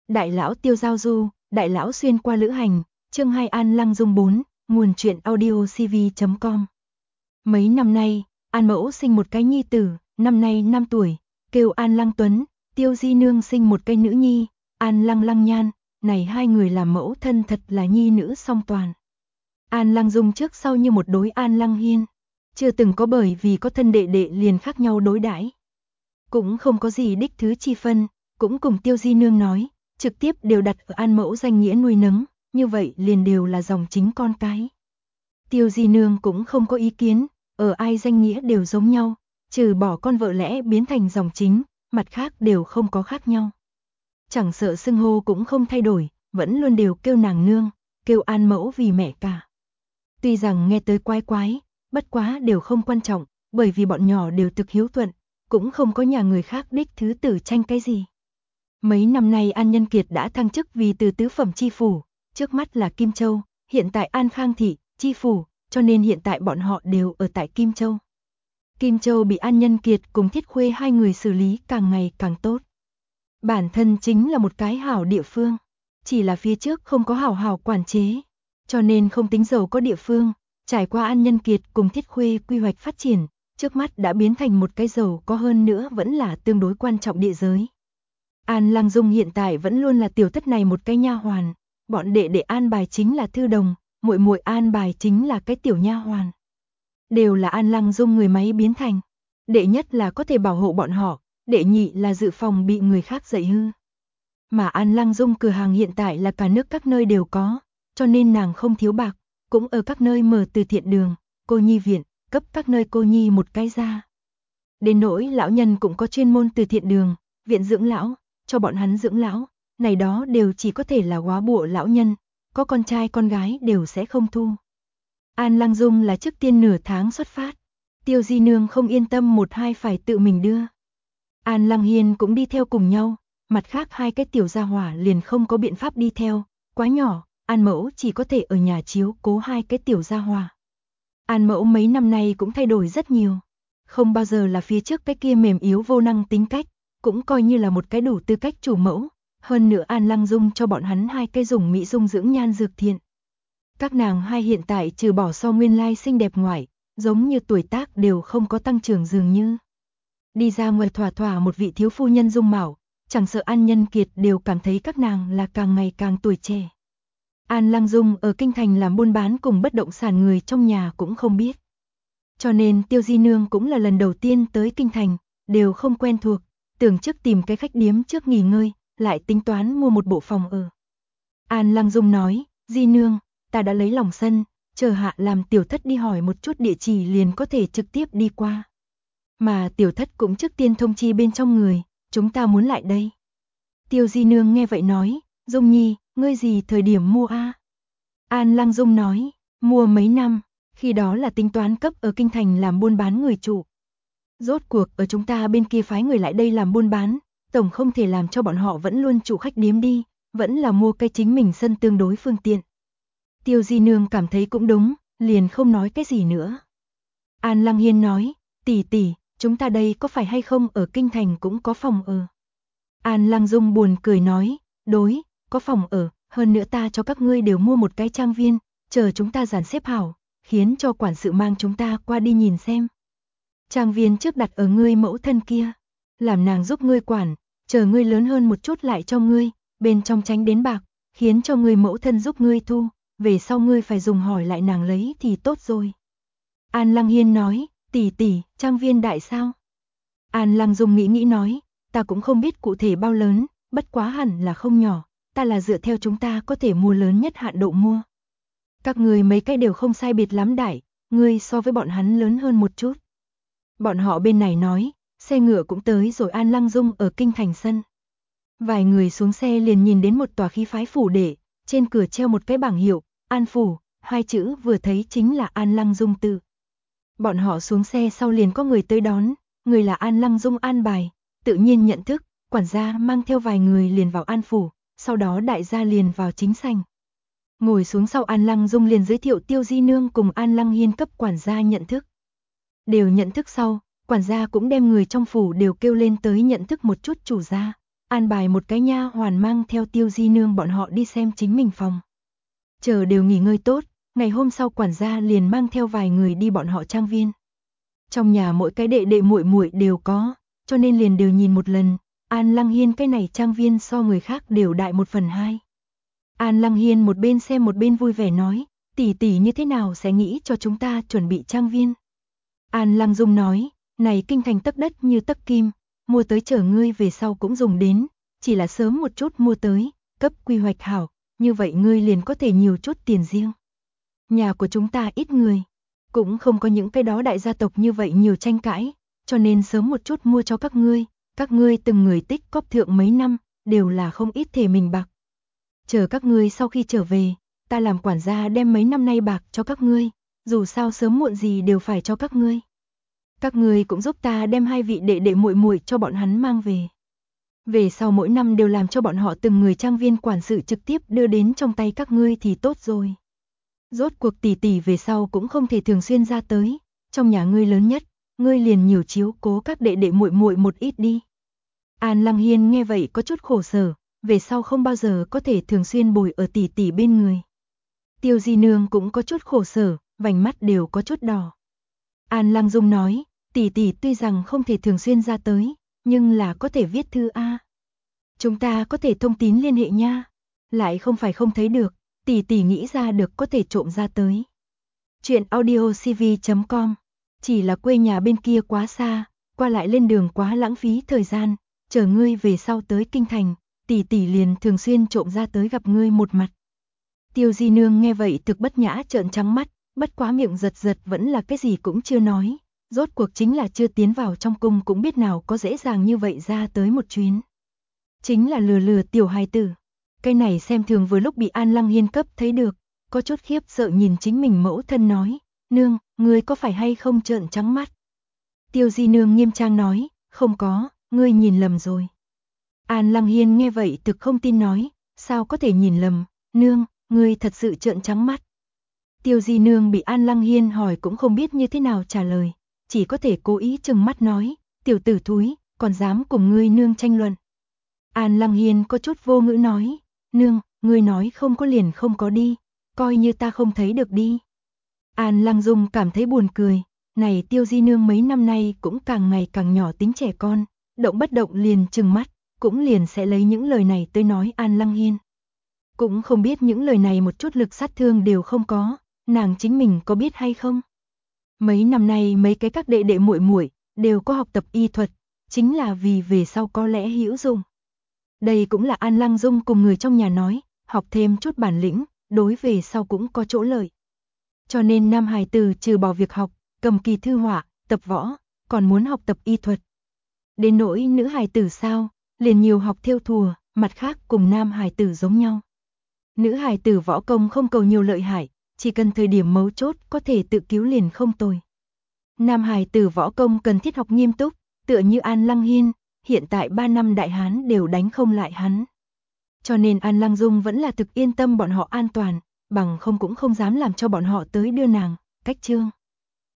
Đại lão Tiêu giao du, đại lão xuyên qua lữ hành, chương 2 An Lăng Dung 4, nguồn truyện audio cv.com. Mấy năm nay, An Mẫu sinh một cái nhi tử, năm nay 5 tuổi, kêu An Lăng Tuấn, Tiêu Di Nương sinh một cái nữ nhi, An Lăng Lăng Nhan, này hai người làm mẫu thân thật là nhi nữ song toàn. An Lăng Dung trước sau như một đối An Lăng Hiên, chưa từng có bởi vì có thân đệ đệ liền khác nhau đối đãi, cũng không có gì đích thứ chi phân, cũng cùng Tiêu Di Nương nói, trực tiếp đều đặt ở An Mẫu danh nghĩa nuôi nấng, như vậy liền đều là dòng chính con cái. Tiêu Di Nương cũng không có ý kiến, ở ai danh nghĩa đều giống nhau, trừ bỏ con vợ lẽ biến thành dòng chính, mặt khác đều không có khác nhau. Chẳng sợ xưng hô cũng không thay đổi, vẫn luôn đều kêu nàng nương, kêu An Mẫu vì mẹ cả. Tuy rằng nghe tới quái quái, bất quá đều không quan trọng, bởi vì bọn nhỏ đều thực hiếu thuận, cũng không có nhà người khác đích thứ tử tranh cái gì. Mấy năm nay An Nhân Kiệt đã thăng chức vì từ tứ phẩm chi phủ, trước mắt là Kim Châu, hiện tại An Khang thị, chi phủ, cho nên hiện tại bọn họ đều ở tại Kim Châu. Kim Châu bị An Nhân Kiệt cùng Thiết Khuê hai người xử lý càng ngày càng tốt. Bản thân chính là một cái hảo địa phương, chỉ là phía trước không có hảo quản chế, cho nên không tính giàu có địa phương, trải qua An Nhân Kiệt cùng Thiết Khuê quy hoạch phát triển, trước mắt đã biến thành một cái giàu có hơn nữa vẫn là tương đối quan trọng địa giới. An Lăng Dung hiện tại vẫn luôn là tiểu thất này một cái nha hoàn, bọn đệ đệ an bài chính là thư đồng, muội muội an bài chính là cái tiểu nha hoàn. Đều là An Lăng Dung người máy biến thành. Đệ nhất là có thể bảo hộ bọn họ, đệ nhị là dự phòng bị người khác dạy hư. Mà An Lăng Dung cửa hàng hiện tại là cả nước các nơi đều có, cho nên nàng không thiếu bạc, cũng ở các nơi mở từ thiện đường, cô nhi viện, cấp các nơi cô nhi một cái ra. Đến nỗi lão nhân cũng có chuyên môn từ thiện đường, viện dưỡng lão, cho bọn hắn dưỡng lão, này đó đều chỉ có thể là góa bụa lão nhân, có con trai con gái đều sẽ không thu. An Lăng Dung là trước tiên nửa tháng xuất phát, Tiêu Di Nương không yên tâm một hai phải tự mình đưa. An Lăng Hiên cũng đi theo cùng nhau, mặt khác hai cái tiểu gia hỏa liền không có biện pháp đi theo, quá nhỏ, An Mẫu chỉ có thể ở nhà chiếu cố hai cái tiểu gia hỏa. An Mẫu mấy năm nay cũng thay đổi rất nhiều, không bao giờ là phía trước cái kia mềm yếu vô năng tính cách, cũng coi như là một cái đủ tư cách chủ mẫu, hơn nữa An Lăng Dung cho bọn hắn hai cái dùng mỹ dung dưỡng nhan dược thiện. Các nàng hai hiện tại trừ bỏ so nguyên lai xinh đẹp ngoại, giống như tuổi tác đều không có tăng trưởng dường như. Đi ra ngoài thỏa một vị thiếu phu nhân dung mạo, chẳng sợ An Nhân Kiệt đều cảm thấy các nàng là càng ngày càng tuổi trẻ. An Lăng Dung ở kinh thành làm buôn bán cùng bất động sản người trong nhà cũng không biết. Cho nên Tiêu Di Nương cũng là lần đầu tiên tới kinh thành, đều không quen thuộc, tưởng trước tìm cái khách điếm trước nghỉ ngơi, lại tính toán mua một bộ phòng ở. An Lăng Dung nói, Di Nương, ta đã lấy lòng sân, chờ hạ làm tiểu thất đi hỏi một chút địa chỉ liền có thể trực tiếp đi qua. Mà tiểu thất cũng trước tiên thông chi bên trong người, chúng ta muốn lại đây. Tiêu Di Nương nghe vậy nói, Dung Nhi, ngươi gì thời điểm mua a? An Lăng Dung nói, mua mấy năm, khi đó là tính toán cấp ở kinh thành làm buôn bán người chủ. Rốt cuộc ở chúng ta bên kia phái người lại đây làm buôn bán, tổng không thể làm cho bọn họ vẫn luôn trụ khách điếm đi, vẫn là mua cái chính mình sân tương đối phương tiện. Tiêu Di Nương cảm thấy cũng đúng, liền không nói cái gì nữa. An Lăng Hiên nói, tỷ tỷ, chúng ta đây có phải hay không ở kinh thành cũng có phòng ở. An Lăng Dung buồn cười nói, đối, có phòng ở, hơn nữa ta cho các ngươi đều mua một cái trang viên, chờ chúng ta dàn xếp hảo, khiến cho quản sự mang chúng ta qua đi nhìn xem. Trang viên trước đặt ở ngươi mẫu thân kia, làm nàng giúp ngươi quản, chờ ngươi lớn hơn một chút lại cho ngươi, bên trong tránh đến bạc, khiến cho ngươi mẫu thân giúp ngươi thu, về sau ngươi phải dùng hỏi lại nàng lấy thì tốt rồi. An Lăng Hiên nói, tỷ tỷ, trang viên đại sao? An Lăng Dung nghĩ nói, ta cũng không biết cụ thể bao lớn, bất quá hẳn là không nhỏ, ta là dựa theo chúng ta có thể mua lớn nhất hạn độ mua. Các người mấy cái đều không sai biệt lắm đại, ngươi so với bọn hắn lớn hơn một chút. Bọn họ bên này nói, xe ngựa cũng tới rồi. An Lăng Dung ở kinh thành sân. Vài người xuống xe liền nhìn đến một tòa khí phái phủ đệ, trên cửa treo một cái bảng hiệu, An Phủ, hai chữ vừa thấy chính là An Lăng Dung tự. Bọn họ xuống xe sau liền có người tới đón, người là An Lăng Dung an bài, tự nhiên nhận thức, quản gia mang theo vài người liền vào An Phủ, sau đó đại gia liền vào chính sảnh. Ngồi xuống sau An Lăng Dung liền giới thiệu Tiêu Di Nương cùng An Lăng Hiên cấp quản gia nhận thức. Đều nhận thức sau, quản gia cũng đem người trong phủ đều kêu lên tới nhận thức một chút chủ gia. an bài một cái nha hoàn mang theo Tiêu Di Nương bọn họ đi xem chính mình phòng. Chờ đều nghỉ ngơi tốt, ngày hôm sau quản gia liền mang theo vài người đi bọn họ trang viên. Trong nhà mỗi cái đệ đệ muội muội đều có, cho nên liền đều nhìn một lần, An Lăng Hiên cái này trang viên so người khác đều đại 1/2. An Lăng Hiên một bên xem một bên vui vẻ nói, tỷ tỷ như thế nào sẽ nghĩ cho chúng ta chuẩn bị trang viên. An Lăng Dung nói, này kinh thành tấc đất như tấc kim, mua tới chờ ngươi về sau cũng dùng đến, chỉ là sớm một chút mua tới, cấp quy hoạch hảo, như vậy ngươi liền có thể nhiều chút tiền riêng. Nhà của chúng ta ít người, cũng không có những cái đó đại gia tộc như vậy nhiều tranh cãi, cho nên sớm một chút mua cho các ngươi từng người tích cóp thượng mấy năm, đều là không ít thể mình bạc. Chờ các ngươi sau khi trở về, ta làm quản gia đem mấy năm nay bạc cho các ngươi, dù sao sớm muộn gì đều phải cho các ngươi. Các ngươi cũng giúp ta đem 2 vị đệ đệ muội muội cho bọn hắn mang về. Về sau mỗi năm đều làm cho bọn họ từng người trang viên quản sự trực tiếp đưa đến trong tay các ngươi thì tốt rồi. Rốt cuộc tỷ tỷ về sau cũng không thể thường xuyên ra tới, trong nhà ngươi lớn nhất, ngươi liền nhiều chiếu cố các đệ đệ muội muội một ít đi. An Lăng Hiên nghe vậy có chút khổ sở, về sau không bao giờ có thể thường xuyên bồi ở tỷ tỷ bên người. Tiêu Di Nương cũng có chút khổ sở, vành mắt đều có chút đỏ. An Lăng Dung nói, tỷ tỷ tuy rằng không thể thường xuyên ra tới, nhưng là có thể viết thư a. Chúng ta có thể thông tín liên hệ nha, lại không phải không thấy được, tỷ tỷ nghĩ ra được có thể trộm ra tới. Chuyện audiocv.com, chỉ là quê nhà bên kia quá xa, qua lại lên đường quá lãng phí thời gian, chờ ngươi về sau tới kinh thành, tỷ tỷ liền thường xuyên trộm ra tới gặp ngươi một mặt. Tiêu Di Nương nghe vậy thực bất nhã trợn trắng mắt, bất quá miệng giật giật vẫn là cái gì cũng chưa nói, rốt cuộc chính là chưa tiến vào trong cung cũng biết nào có dễ dàng như vậy ra tới một chuyến. Chính là lừa tiểu hài tử. Cái này xem thường vừa lúc bị An Lăng Hiên cấp thấy được, có chút khiếp sợ nhìn chính mình mẫu thân nói, nương, ngươi có phải hay không trợn trắng mắt? Tiêu Di Nương nghiêm trang nói, không có, ngươi nhìn lầm rồi. An Lăng Hiên nghe vậy thực không tin nói, sao có thể nhìn lầm, nương, ngươi thật sự trợn trắng mắt. Tiêu Di Nương bị An Lăng Hiên hỏi cũng không biết như thế nào trả lời, chỉ có thể cố ý trừng mắt nói, tiểu tử thúi, còn dám cùng ngươi nương tranh luận. An Lăng Hiên có chút vô ngữ nói, nương, ngươi nói không có liền không có đi, coi như ta không thấy được đi. An Lăng Dung cảm thấy buồn cười, này Tiêu Di Nương mấy năm nay cũng càng ngày càng nhỏ tính trẻ con, động bất động liền trừng mắt, cũng liền sẽ lấy những lời này tới nói An Lăng Hiên. Cũng không biết những lời này một chút lực sát thương đều không có, nàng chính mình có biết hay không? Mấy năm nay mấy cái các đệ đệ muội muội đều có học tập y thuật, chính là vì về sau có lẽ hữu dụng. Đây cũng là An Lăng Dung cùng người trong nhà nói, học thêm chút bản lĩnh, đối về sau cũng có chỗ lợi. Cho nên nam hài tử trừ bỏ việc học, cầm kỳ thư họa, tập võ, còn muốn học tập y thuật. Đến nỗi nữ hài tử sao, liền nhiều học thêu thùa, mặt khác cùng nam hài tử giống nhau. Nữ hài tử võ công không cầu nhiều lợi hại, chỉ cần thời điểm mấu chốt có thể tự cứu liền không tồi. Nam hài tử võ công cần thiết học nghiêm túc, tựa như An Lăng Hiên, hiện tại 3 năm đại hán đều đánh không lại hắn. Cho nên An Lăng Dung vẫn là thực yên tâm bọn họ an toàn, bằng không cũng không dám làm cho bọn họ tới đưa nàng, cách chương.